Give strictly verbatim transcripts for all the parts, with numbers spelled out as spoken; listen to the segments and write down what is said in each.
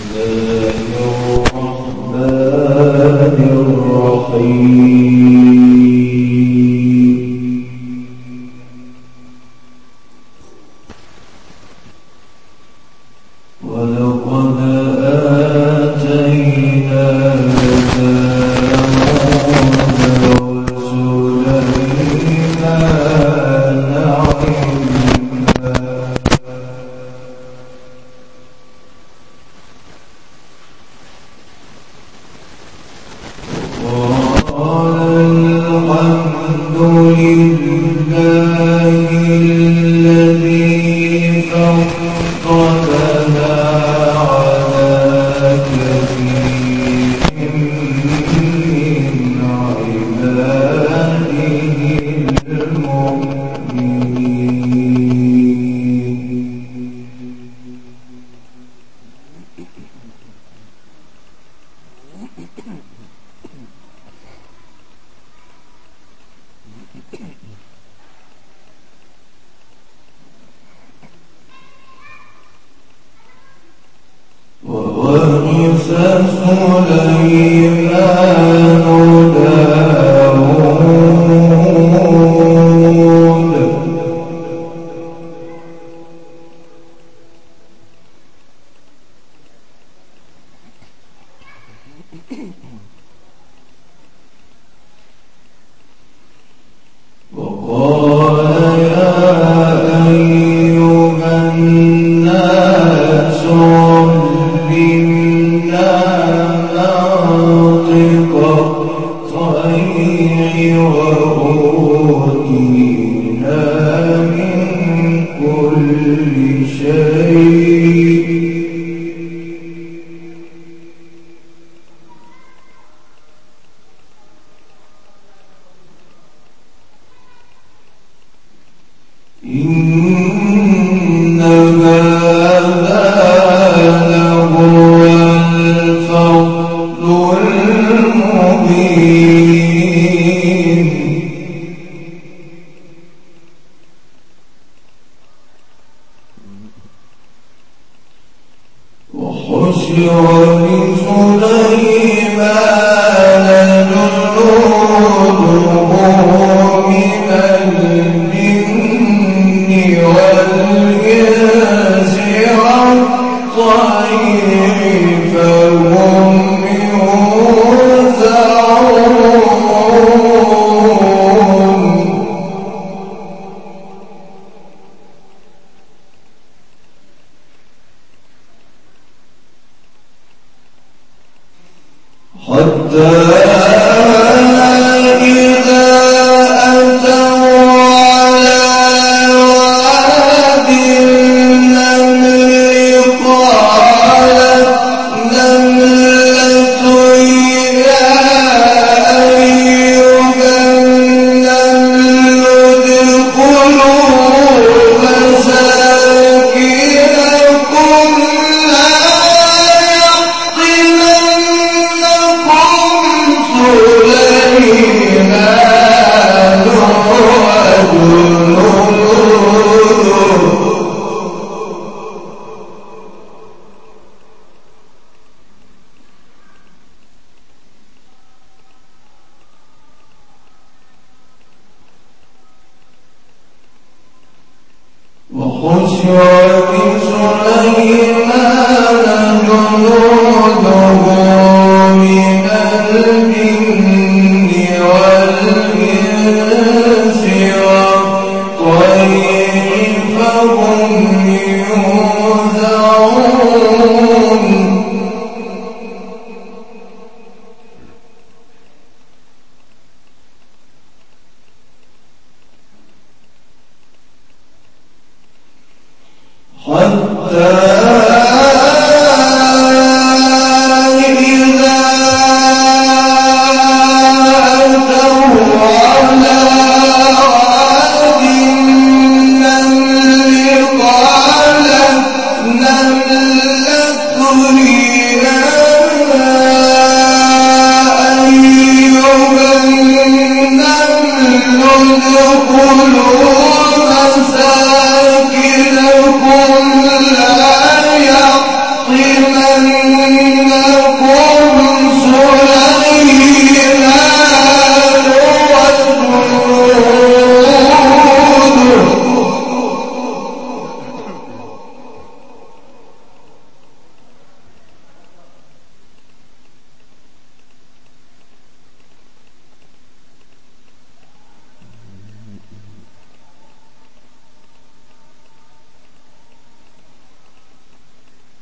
مساكنكم لا يحطمن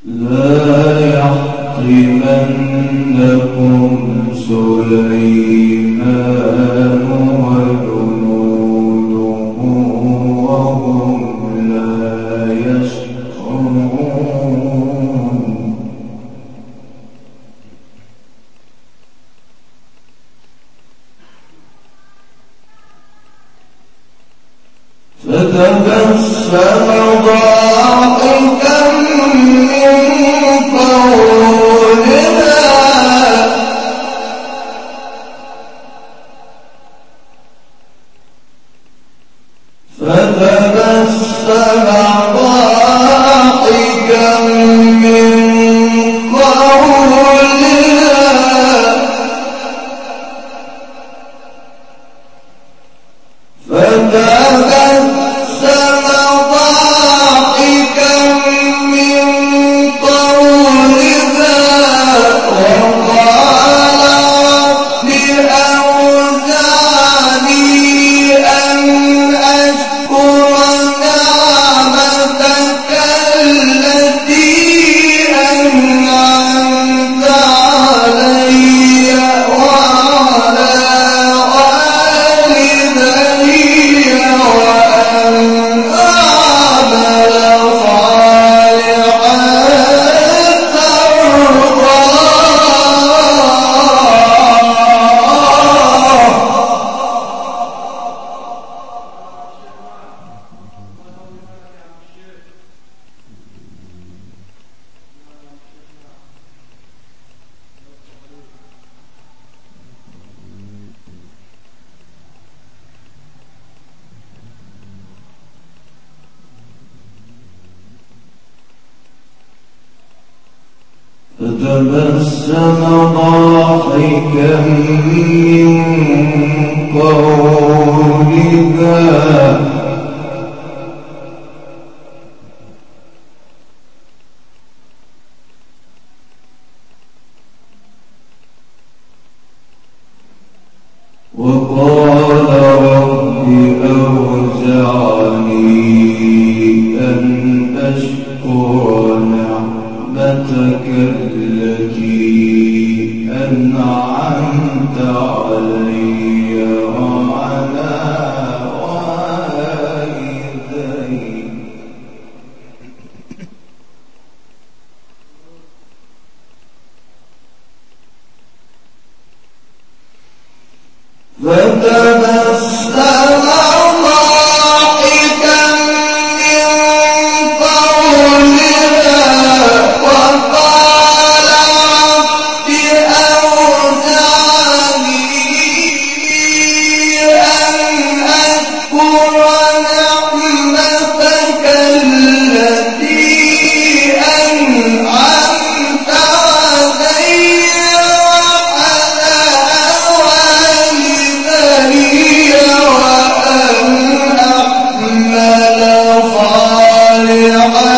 لا يحطمنكم سليمان وجنوده وهم لا يشعرون فتبسم ضاحكا من قولها فتبسم ضاحكا من قولها فتبسم ضاحكا من قولها وقال رب أوزعني أن أشكر نعمتك التي أنعمت علي وعلى والدي وأن أعمل صالحا فتبسم ضاحكا من قولها وقال رب أوزعني أن أشكر نعمتك التي أنعمت علي وعلى والدي فتبسم ضاحكا من قولها وقال رب أوزعني أن أشكر نعمتك التي أنعمت علي وعلى والدي وأن أعمل صالحا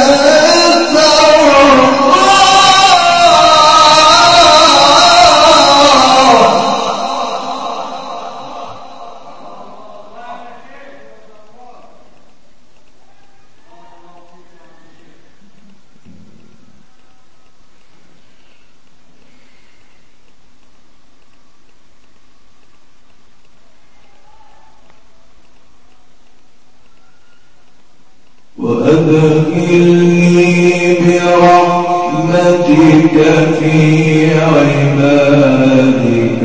وأدخلني برحمتك في عبادك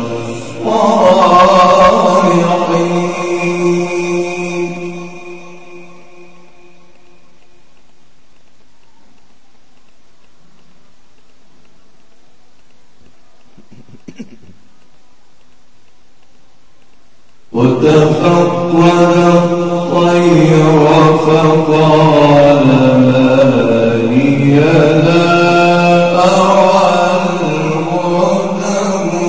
الصالحين وتفقد الطير فقال ما لي لا أرى الهدى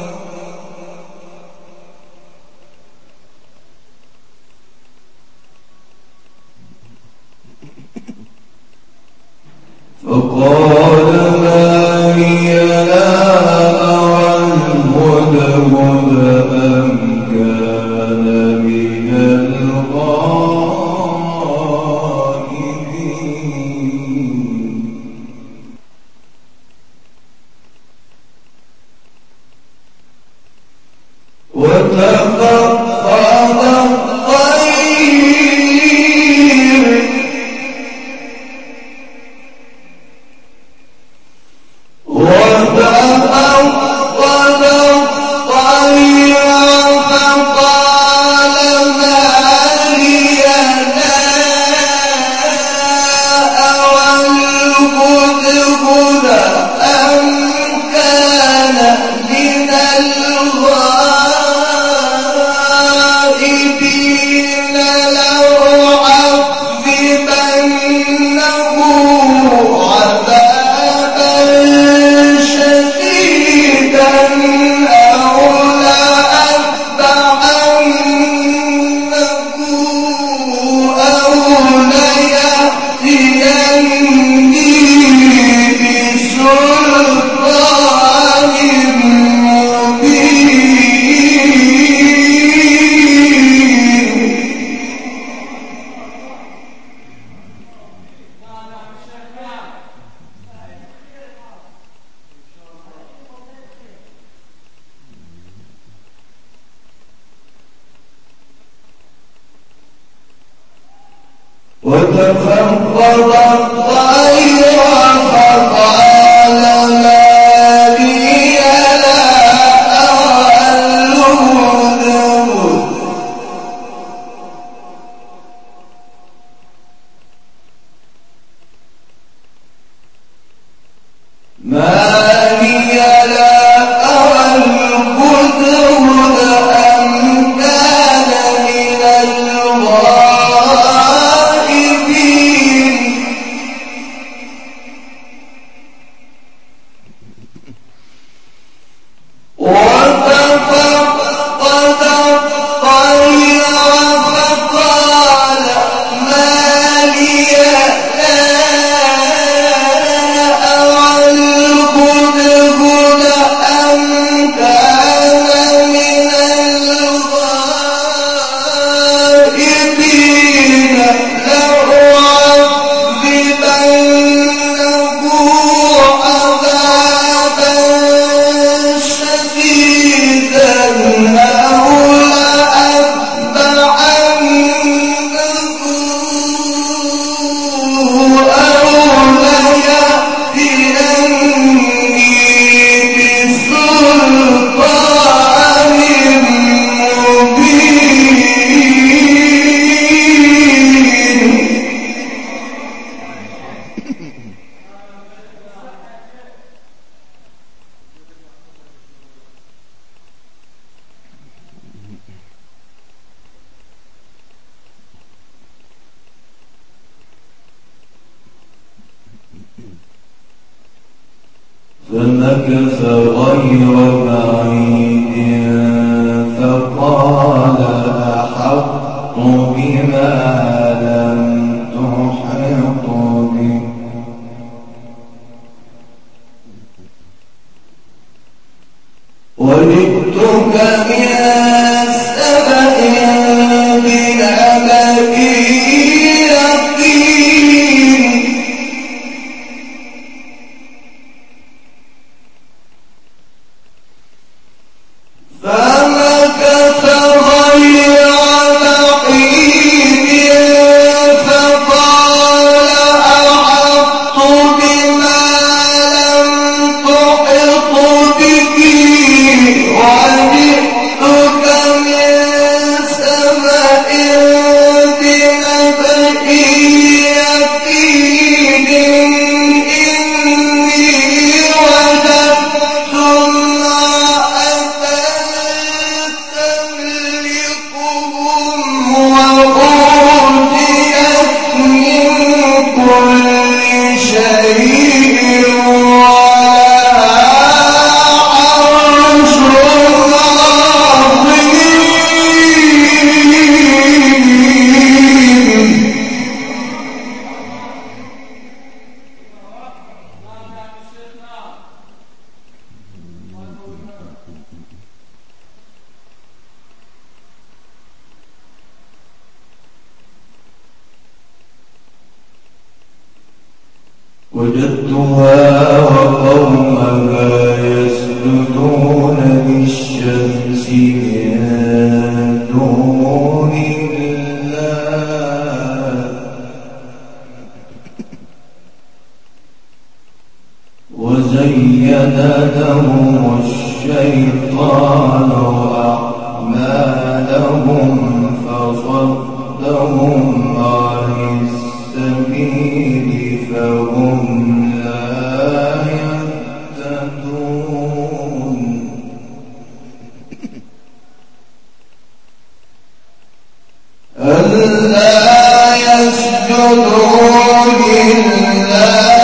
فقال ما لي لا أرى الهدى أم كان من الغائبين وتفقد الطير فقال ما لي لا أرى الهدهد ما لي لا أرى الهدهد أم كان من الغائبين وتفقد الطير فقال ما لي لا أرى الهدهد أم كان من الغائبين لأعذبنه عذابا شديدا أو لأذبحنه أو ليأتينني بسلطان مبين فمكث غير بعيد فقال أحطت بما لم تحط به وجئتك من سبأ بنبأ يقين فمكث غير بعيد فقال أحطت بما لم تحط به وجئتك من سبأ بنبأ يقين إني وجدت امرأة تملكهم وأوتيت من كل شيء ولها عرش عظيم وجدتها وقومها يسجدون للشمس من دون الله وزين لهم الشيطان أعمالهم فصدهم عن السبيل فهم لا يهتدون ألا يسجدوا لله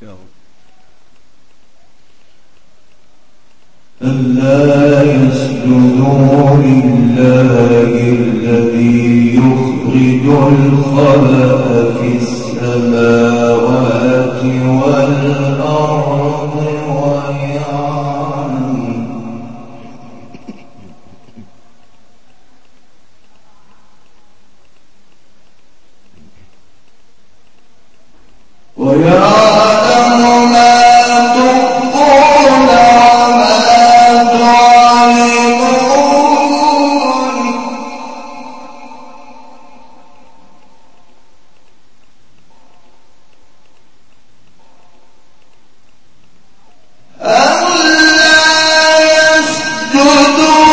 ألا يسجدوا لله الذي يخرج الخبأ في السماوات والأرض ويعلم ويعلم ما تخفون وما تعلمون ألا يسجدوا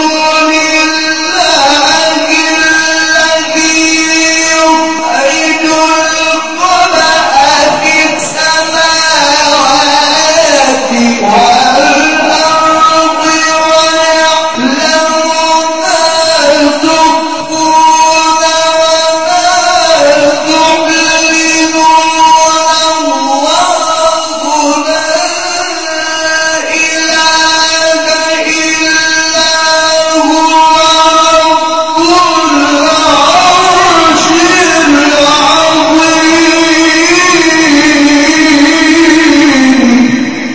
لله الذي يخرج الخبأ في السماوات والأرض ويعلم ما تخفون وما تعلنون الله لا إله إلا هو رب العرش العظيم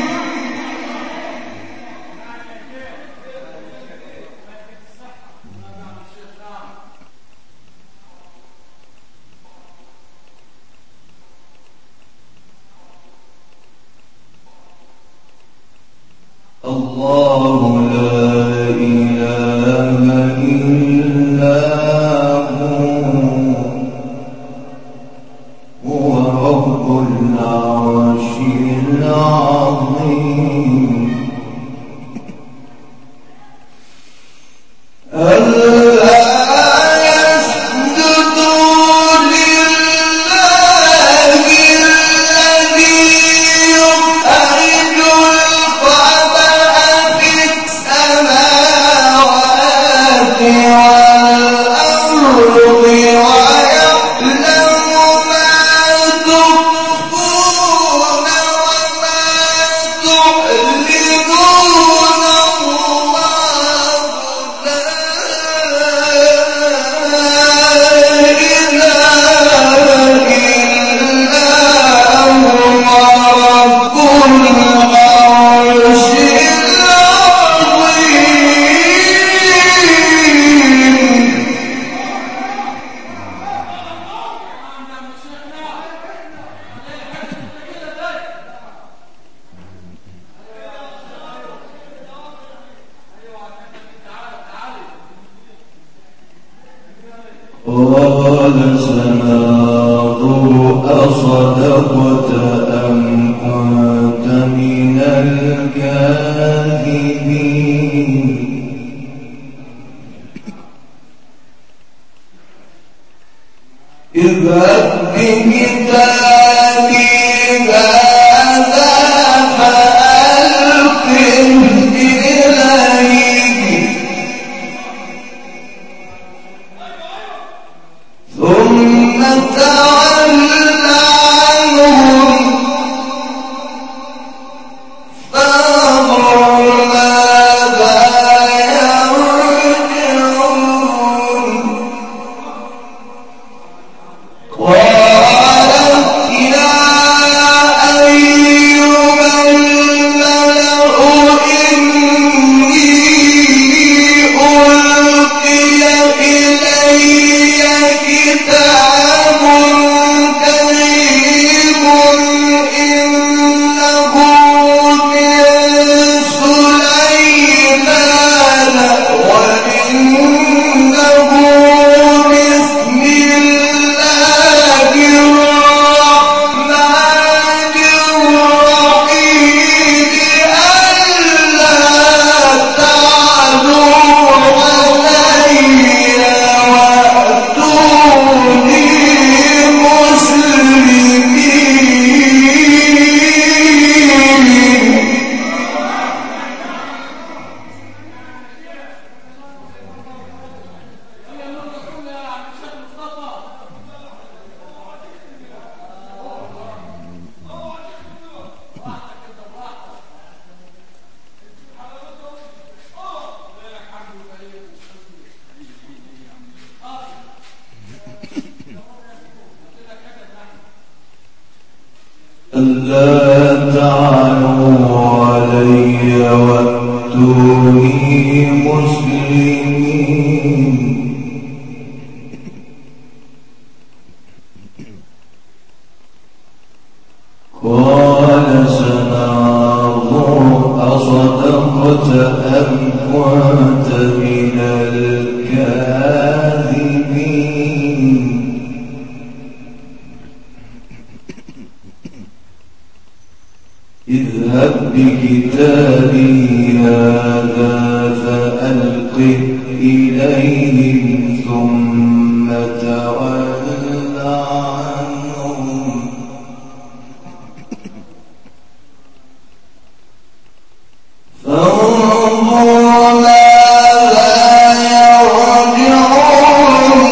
الله لا إله إلا هو هو رب العرش العظيم ألا يسجدوا لله الذي يخرج الخبأ في السماوات والأرض ويعلم ما تخفون وما تعلنون الله لا إله إلا هو رب العرش العظيم قال سننظر أصدقت أم كنت من الكاذبين اذهب بكتابي هذا فألقه إليه ثم تول عنهم فانظر ماذا يرجعون قالت يا ألا تعلوا علي وأتوني مسلمين. قال سننظر أصدقت أم كنت من الكاذبين. اذهب بكتابي هذا فألقه إليهم ثم تول عنهم فانظر ماذا يرجعون.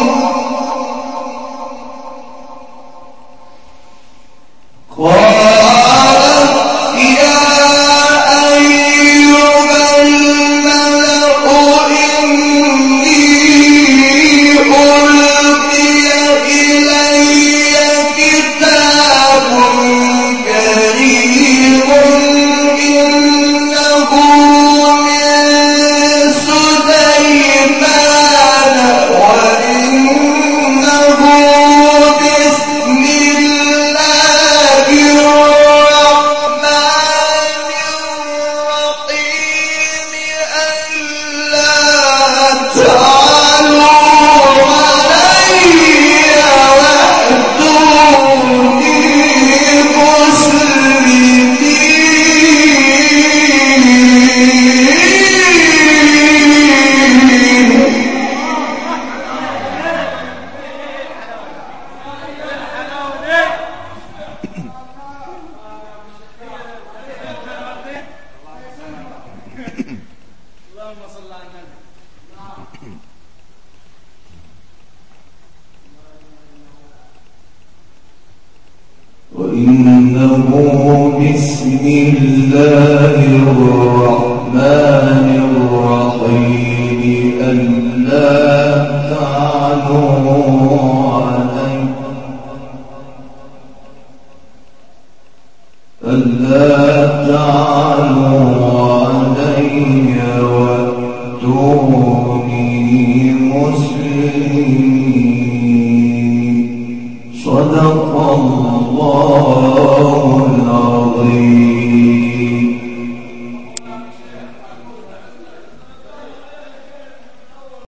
وإنه بسم الله الرحمن الرحيم ألا تعلوا علي ألا تعلوا علي وأتوني مسلمين. صدق الله